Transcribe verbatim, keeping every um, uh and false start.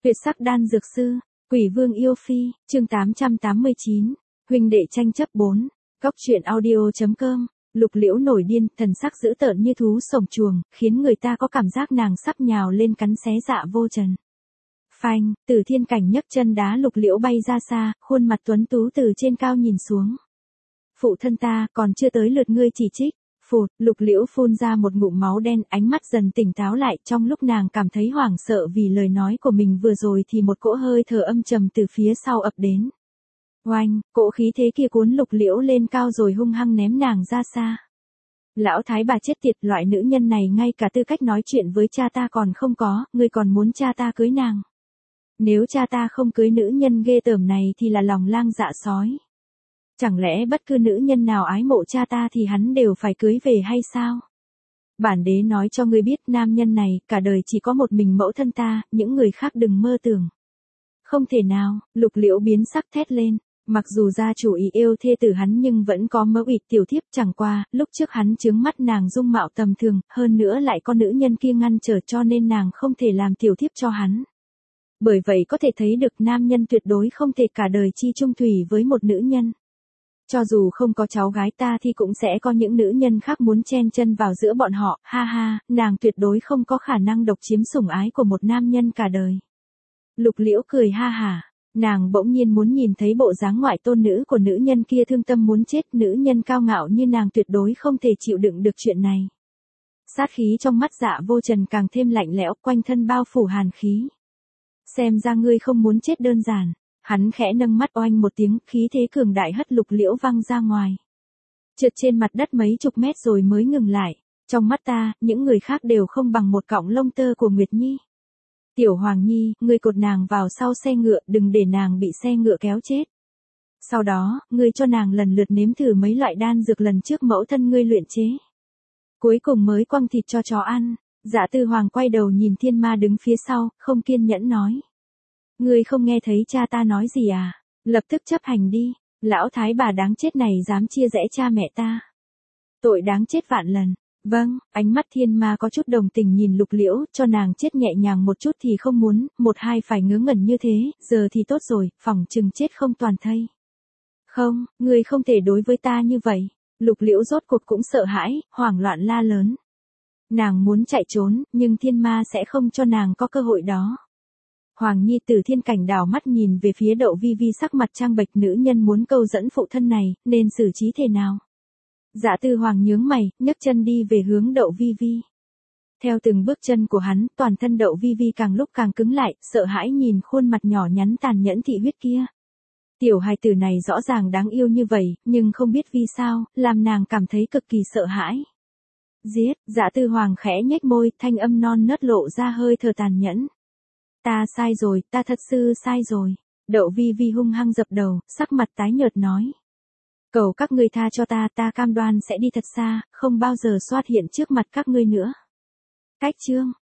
Tuyệt sắc đan dược sư, Quỷ Vương yêu phi, chương tám trăm tám mươi chín, huynh đệ tranh chấp bốn, Cóc truyện audio.com, Lục Liễu nổi điên, thần sắc dữ tợn như thú sổng chuồng, khiến người ta có cảm giác nàng sắp nhào lên cắn xé Dạ Vô Trần. Phanh, Tử Thiên Cảnh nhấc chân đá Lục Liễu bay ra xa, khuôn mặt tuấn tú từ trên cao nhìn xuống. Phụ thân ta, còn chưa tới lượt ngươi chỉ trích. Phụt, Lục Liễu phun ra một ngụm máu đen, ánh mắt dần tỉnh táo lại, trong lúc nàng cảm thấy hoảng sợ vì lời nói của mình vừa rồi thì một cỗ hơi thở âm trầm từ phía sau ập đến. Oanh, cỗ khí thế kia cuốn Lục Liễu lên cao rồi hung hăng ném nàng ra xa. Lão thái bà chết tiệt, loại nữ nhân này ngay cả tư cách nói chuyện với cha ta còn không có, ngươi còn muốn cha ta cưới nàng. Nếu cha ta không cưới nữ nhân ghê tởm này thì là lòng lang dạ sói. Chẳng lẽ bất cứ nữ nhân nào ái mộ cha ta thì hắn đều phải cưới về hay sao? Bản đế nói cho ngươi biết, nam nhân này, cả đời chỉ có một mình mẫu thân ta, những người khác đừng mơ tưởng. Không thể nào, Lục Liễu biến sắc thét lên, mặc dù gia chủ ý yêu thê tử hắn nhưng vẫn có mẫu ịt tiểu thiếp, chẳng qua, lúc trước hắn chướng mắt nàng dung mạo tầm thường, hơn nữa lại có nữ nhân kia ngăn trở cho nên nàng không thể làm tiểu thiếp cho hắn. Bởi vậy có thể thấy được nam nhân tuyệt đối không thể cả đời chi chung thủy với một nữ nhân. Cho dù không có cháu gái ta thì cũng sẽ có những nữ nhân khác muốn chen chân vào giữa bọn họ, ha ha, nàng tuyệt đối không có khả năng độc chiếm sủng ái của một nam nhân cả đời. Lục Liễu cười ha hả, nàng bỗng nhiên muốn nhìn thấy bộ dáng ngoại tôn nữ của nữ nhân kia thương tâm muốn chết, nữ nhân cao ngạo như nàng tuyệt đối không thể chịu đựng được chuyện này. Sát khí trong mắt Dạ Vô Trần càng thêm lạnh lẽo, quanh thân bao phủ hàn khí. Xem ra ngươi không muốn chết đơn giản. Hắn khẽ nâng mắt, oanh một tiếng, khí thế cường đại hất Lục Liễu văng ra ngoài. Trượt trên mặt đất mấy chục mét rồi mới ngừng lại. Trong mắt ta, những người khác đều không bằng một cọng lông tơ của Nguyệt Nhi. Tiểu Hoàng Nhi, ngươi cột nàng vào sau xe ngựa, đừng để nàng bị xe ngựa kéo chết. Sau đó, ngươi cho nàng lần lượt nếm thử mấy loại đan dược lần trước mẫu thân ngươi luyện chế. Cuối cùng mới quăng thịt cho chó ăn. Dạ Tư Hoàng quay đầu nhìn Thiên Ma đứng phía sau, không kiên nhẫn nói. Ngươi không nghe thấy cha ta nói gì à? Lập tức chấp hành đi, lão thái bà đáng chết này dám chia rẽ cha mẹ ta. Tội đáng chết vạn lần. Vâng, ánh mắt Thiên Ma có chút đồng tình nhìn Lục Liễu, cho nàng chết nhẹ nhàng một chút thì không muốn, một hai phải ngớ ngẩn như thế, giờ thì tốt rồi, phỏng chừng chết không toàn thây. Không, ngươi không thể đối với ta như vậy. Lục Liễu rốt cuộc cũng sợ hãi, hoảng loạn la lớn. Nàng muốn chạy trốn, nhưng Thiên Ma sẽ không cho nàng có cơ hội đó. Hoàng Nhi Tử Thiên Cảnh đảo mắt nhìn về phía Đậu Vi Vi, sắc mặt trang bệch, nữ nhân muốn câu dẫn phụ thân này, nên xử trí thế nào? Dạ Tư Hoàng nhướng mày, nhấc chân đi về hướng Đậu Vi Vi. Theo từng bước chân của hắn, toàn thân Đậu Vi Vi càng lúc càng cứng lại, sợ hãi nhìn khuôn mặt nhỏ nhắn tàn nhẫn thị huyết kia. Tiểu hài tử này rõ ràng đáng yêu như vậy, nhưng không biết vì sao, làm nàng cảm thấy cực kỳ sợ hãi. Giết, Dạ Tư Hoàng khẽ nhếch môi, thanh âm non nớt lộ ra hơi thở tàn nhẫn. Ta sai rồi, ta thật sự sai rồi. Đậu Vi Vi hung hăng dập đầu, sắc mặt tái nhợt nói. Cầu các ngươi tha cho ta, ta cam đoan sẽ đi thật xa, không bao giờ xuất hiện trước mặt các ngươi nữa. Cách chương,